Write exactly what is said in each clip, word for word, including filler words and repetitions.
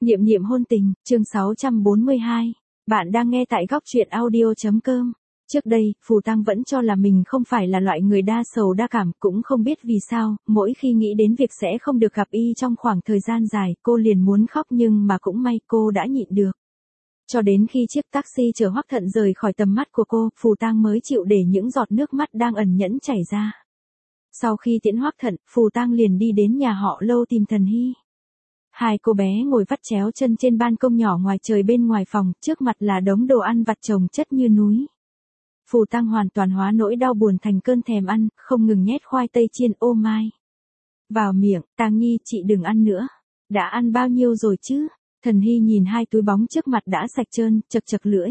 Niệm niệm hôn tình, chương sáu trăm bốn mươi hai. Bạn đang nghe tại góc truyện audio chấm com. Trước đây, Phù Tăng vẫn cho là mình không phải là loại người đa sầu đa cảm, cũng không biết vì sao, mỗi khi nghĩ đến việc sẽ không được gặp y trong khoảng thời gian dài, cô liền muốn khóc, nhưng mà cũng may cô đã nhịn được. Cho đến khi chiếc taxi chở Hoắc Thận rời khỏi tầm mắt của cô, Phù Tăng mới chịu để những giọt nước mắt đang ẩn nhẫn chảy ra. Sau khi tiễn Hoắc Thận, Phù Tăng liền đi đến nhà họ Lâu tìm Thần Hy. Hai cô bé ngồi vắt chéo chân trên ban công nhỏ ngoài trời bên ngoài phòng, trước mặt là đống đồ ăn vặt chồng chất như núi. Phù Tăng hoàn toàn hóa nỗi đau buồn thành cơn thèm ăn, không ngừng nhét khoai tây chiên ô mai vào miệng. Tang Nhi, chị đừng ăn nữa. Đã ăn bao nhiêu rồi chứ? Thần Hy nhìn hai túi bóng trước mặt đã sạch trơn, chật chật lưỡi.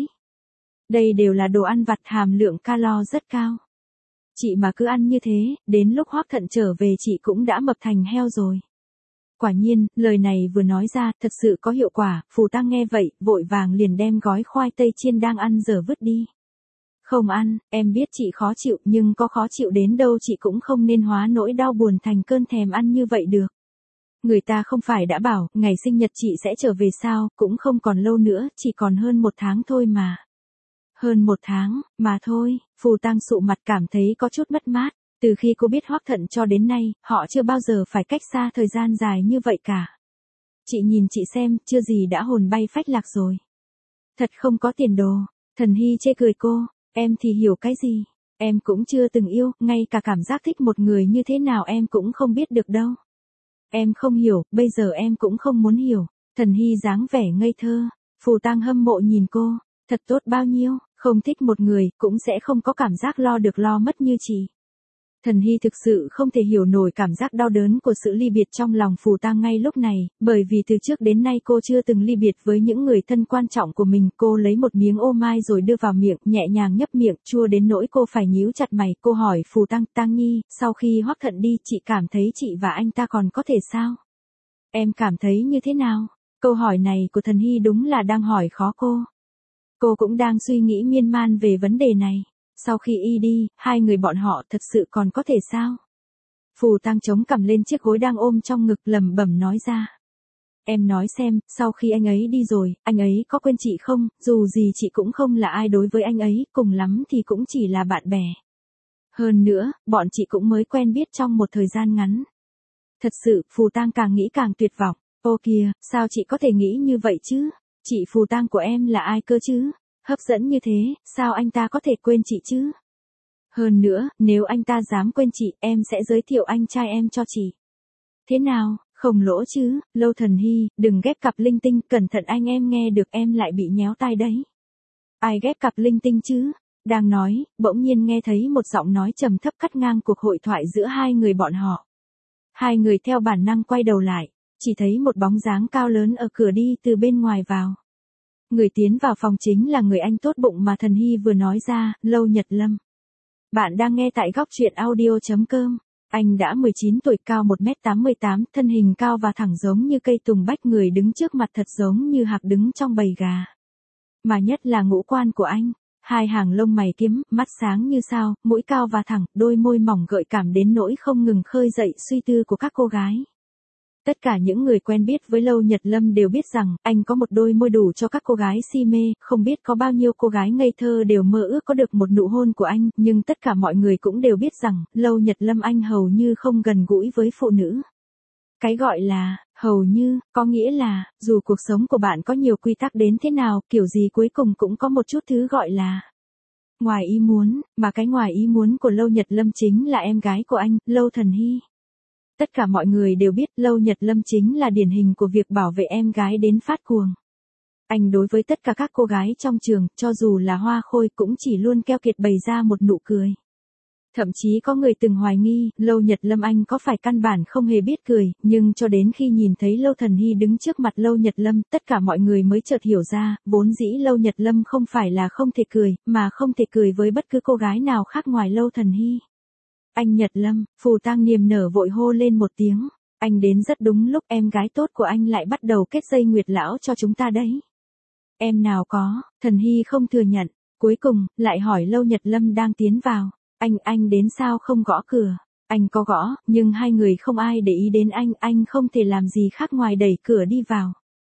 Đây đều là đồ ăn vặt hàm lượng calo rất cao. Chị mà cứ ăn như thế, đến lúc Hoắc Thận trở về chị cũng đã mập thành heo rồi. Quả nhiên, lời này vừa nói ra, thật sự có hiệu quả. Phù Tăng nghe vậy, vội vàng liền đem gói khoai tây chiên đang ăn dở vứt đi. Không ăn, em biết chị khó chịu, nhưng có khó chịu đến đâu chị cũng không nên hóa nỗi đau buồn thành cơn thèm ăn như vậy được. Người ta không phải đã bảo, ngày sinh nhật chị sẽ trở về sao, cũng không còn lâu nữa, chỉ còn hơn một tháng thôi mà. Hơn một tháng, mà thôi. Phù Tăng sụ mặt cảm thấy có chút mất mát. Từ khi cô biết Hoắc Thận cho đến nay, họ chưa bao giờ phải cách xa thời gian dài như vậy cả. Chị nhìn chị xem, chưa gì đã hồn bay phách lạc rồi. Thật không có tiền đồ. Thần Hy chê cười cô, em thì hiểu cái gì. Em cũng chưa từng yêu, ngay cả cảm giác thích một người như thế nào em cũng không biết được đâu. Em không hiểu, bây giờ em cũng không muốn hiểu. Thần Hy dáng vẻ ngây thơ. Phù Tăng hâm mộ nhìn cô, thật tốt bao nhiêu, không thích một người, cũng sẽ không có cảm giác lo được lo mất như chị. Thần Hy thực sự không thể hiểu nổi cảm giác đau đớn của sự ly biệt trong lòng Phù Tăng ngay lúc này, bởi vì từ trước đến nay cô chưa từng ly biệt với những người thân quan trọng của mình. Cô lấy một miếng ô mai rồi đưa vào miệng, nhẹ nhàng nhấp miệng, chua đến nỗi cô phải nhíu chặt mày. Cô hỏi Phù Tăng, Tang Nhi, sau khi Hoắc Thận đi, chị cảm thấy chị và anh ta còn có thể sao? Em cảm thấy như thế nào? Câu hỏi này của Thần Hy đúng là đang hỏi khó cô. Cô cũng đang suy nghĩ miên man về vấn đề này. Sau khi y đi, hai người bọn họ thật sự còn có thể sao? Phù Tăng chống cằm lên chiếc gối đang ôm trong ngực, lẩm bẩm nói ra. Em nói xem, sau khi anh ấy đi rồi, anh ấy có quên chị không? Dù gì chị cũng không là ai đối với anh ấy, cùng lắm thì cũng chỉ là bạn bè. Hơn nữa, bọn chị cũng mới quen biết trong một thời gian ngắn. Thật sự, Phù Tăng càng nghĩ càng tuyệt vọng. Ô kìa, sao chị có thể nghĩ như vậy chứ? Chị Phù Tăng của em là ai cơ chứ? Hấp dẫn như thế, sao anh ta có thể quên chị chứ? Hơn nữa, nếu anh ta dám quên chị, em sẽ giới thiệu anh trai em cho chị. Thế nào, không lỗ chứ? Lâu Thần Hy, đừng ghép cặp linh tinh, cẩn thận anh em nghe được em lại bị nhéo tai đấy. Ai ghép cặp linh tinh chứ? Đang nói, bỗng nhiên nghe thấy một giọng nói trầm thấp cắt ngang cuộc hội thoại giữa hai người bọn họ. Hai người theo bản năng quay đầu lại, chỉ thấy một bóng dáng cao lớn ở cửa đi từ bên ngoài vào. Người tiến vào phòng chính là người anh tốt bụng mà Thần Hy vừa nói ra, Lâu Nhật Lâm. Bạn đang nghe tại góc truyện audio chấm com. Anh đã mười chín tuổi, cao một mét tám mươi tám, thân hình cao và thẳng giống như cây tùng bách, người đứng trước mặt thật giống như hạc đứng trong bầy gà. Mà nhất là ngũ quan của anh, hai hàng lông mày kiếm, mắt sáng như sao, mũi cao và thẳng, đôi môi mỏng gợi cảm đến nỗi không ngừng khơi dậy suy tư của các cô gái. Tất cả những người quen biết với Lâu Nhật Lâm đều biết rằng, anh có một đôi môi đủ cho các cô gái si mê, không biết có bao nhiêu cô gái ngây thơ đều mơ ước có được một nụ hôn của anh, nhưng tất cả mọi người cũng đều biết rằng, Lâu Nhật Lâm anh hầu như không gần gũi với phụ nữ. Cái gọi là, hầu như, có nghĩa là, dù cuộc sống của bạn có nhiều quy tắc đến thế nào, kiểu gì cuối cùng cũng có một chút thứ gọi là ngoài ý muốn, mà cái ngoài ý muốn của Lâu Nhật Lâm chính là em gái của anh, Lâu Thần Hy. Tất cả mọi người đều biết Lâu Nhật Lâm chính là điển hình của việc bảo vệ em gái đến phát cuồng. Anh đối với tất cả các cô gái trong trường, cho dù là hoa khôi, cũng chỉ luôn keo kiệt bày ra một nụ cười. Thậm chí có người từng hoài nghi, Lâu Nhật Lâm anh có phải căn bản không hề biết cười, nhưng cho đến khi nhìn thấy Lâu Thần Hy đứng trước mặt Lâu Nhật Lâm, tất cả mọi người mới chợt hiểu ra, vốn dĩ Lâu Nhật Lâm không phải là không thể cười, mà không thể cười với bất cứ cô gái nào khác ngoài Lâu Thần Hy. Anh Nhật Lâm, Phù Tăng niềm nở vội hô lên một tiếng, anh đến rất đúng lúc, em gái tốt của anh lại bắt đầu kết dây nguyệt lão cho chúng ta đấy. Em nào có, Thần Hy không thừa nhận, cuối cùng, lại hỏi Lâu Nhật Lâm đang tiến vào, anh, anh đến sao không gõ cửa? Anh có gõ, nhưng hai người không ai để ý đến anh, anh không thể làm gì khác ngoài đẩy cửa đi vào.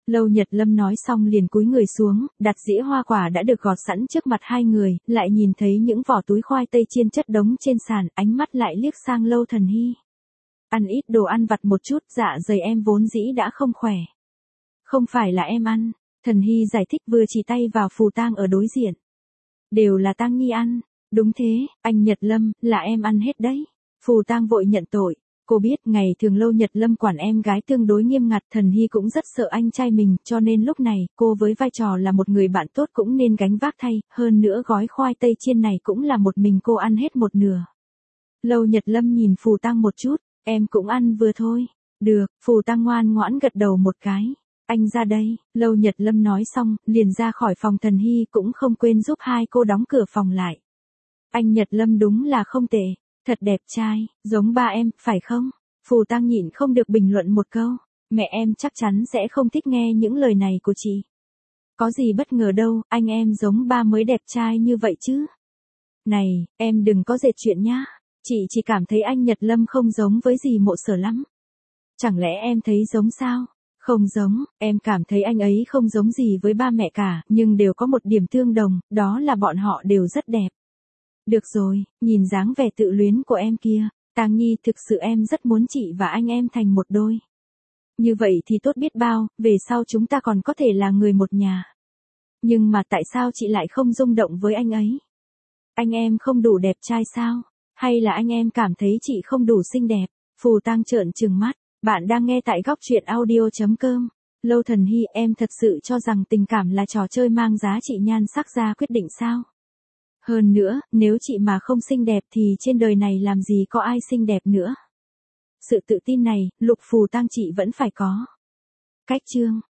Lâu Nhật Lâm nói xong liền cúi người xuống, đặt dĩa hoa quả đã được gọt sẵn trước mặt hai người, lại nhìn thấy những vỏ túi khoai tây chiên chất đống trên sàn, ánh mắt lại liếc sang Lâu Thần Hy. Ăn ít đồ ăn vặt một chút, dạ dày em vốn dĩ đã không khỏe. Không phải là em ăn, Thần Hy giải thích vừa chỉ tay vào Phù Tang ở đối diện. Đều là Tang Nhi ăn. Đúng thế, anh Nhật Lâm, là em ăn hết đấy. Phù Tang vội nhận tội. Cô biết ngày thường Lâu Nhật Lâm quản em gái tương đối nghiêm ngặt, Thần Hy cũng rất sợ anh trai mình, cho nên lúc này, cô với vai trò là một người bạn tốt cũng nên gánh vác thay, hơn nữa gói khoai tây chiên này cũng là một mình cô ăn hết một nửa. Lâu Nhật Lâm nhìn Phù Tang một chút, em cũng ăn vừa thôi. Được, Phù Tang ngoan ngoãn gật đầu một cái. Anh ra đây, Lâu Nhật Lâm nói xong, liền ra khỏi phòng. Thần Hy cũng không quên giúp hai cô đóng cửa phòng lại. Anh Nhật Lâm đúng là không tệ. Thật đẹp trai, giống ba em, phải không? Phù Tang nhịn không được bình luận một câu. Mẹ em chắc chắn sẽ không thích nghe những lời này của chị. Có gì bất ngờ đâu, anh em giống ba mới đẹp trai như vậy chứ. Này, em đừng có dệt chuyện nhá. Chị chỉ cảm thấy anh Nhật Lâm không giống với dì Mộ Sở lắm. Chẳng lẽ em thấy giống sao? Không giống, em cảm thấy anh ấy không giống gì với ba mẹ cả, nhưng đều có một điểm tương đồng, đó là bọn họ đều rất đẹp. Được rồi, nhìn dáng vẻ tự luyến của em kia, Tang Nhi, thực sự em rất muốn chị và anh em thành một đôi. Như vậy thì tốt biết bao, về sau chúng ta còn có thể là người một nhà. Nhưng mà tại sao chị lại không rung động với anh ấy? Anh em không đủ đẹp trai sao? Hay là anh em cảm thấy chị không đủ xinh đẹp? Phù Tang trợn trừng mắt, bạn đang nghe tại góc truyện audio chấm com. Lâu Thần Hy, em thật sự cho rằng tình cảm là trò chơi mang giá trị nhan sắc ra quyết định sao? Hơn nữa, nếu chị mà không xinh đẹp thì trên đời này làm gì có ai xinh đẹp nữa. Sự tự tin này, Lục Phù Tang chị vẫn phải có. Cách chương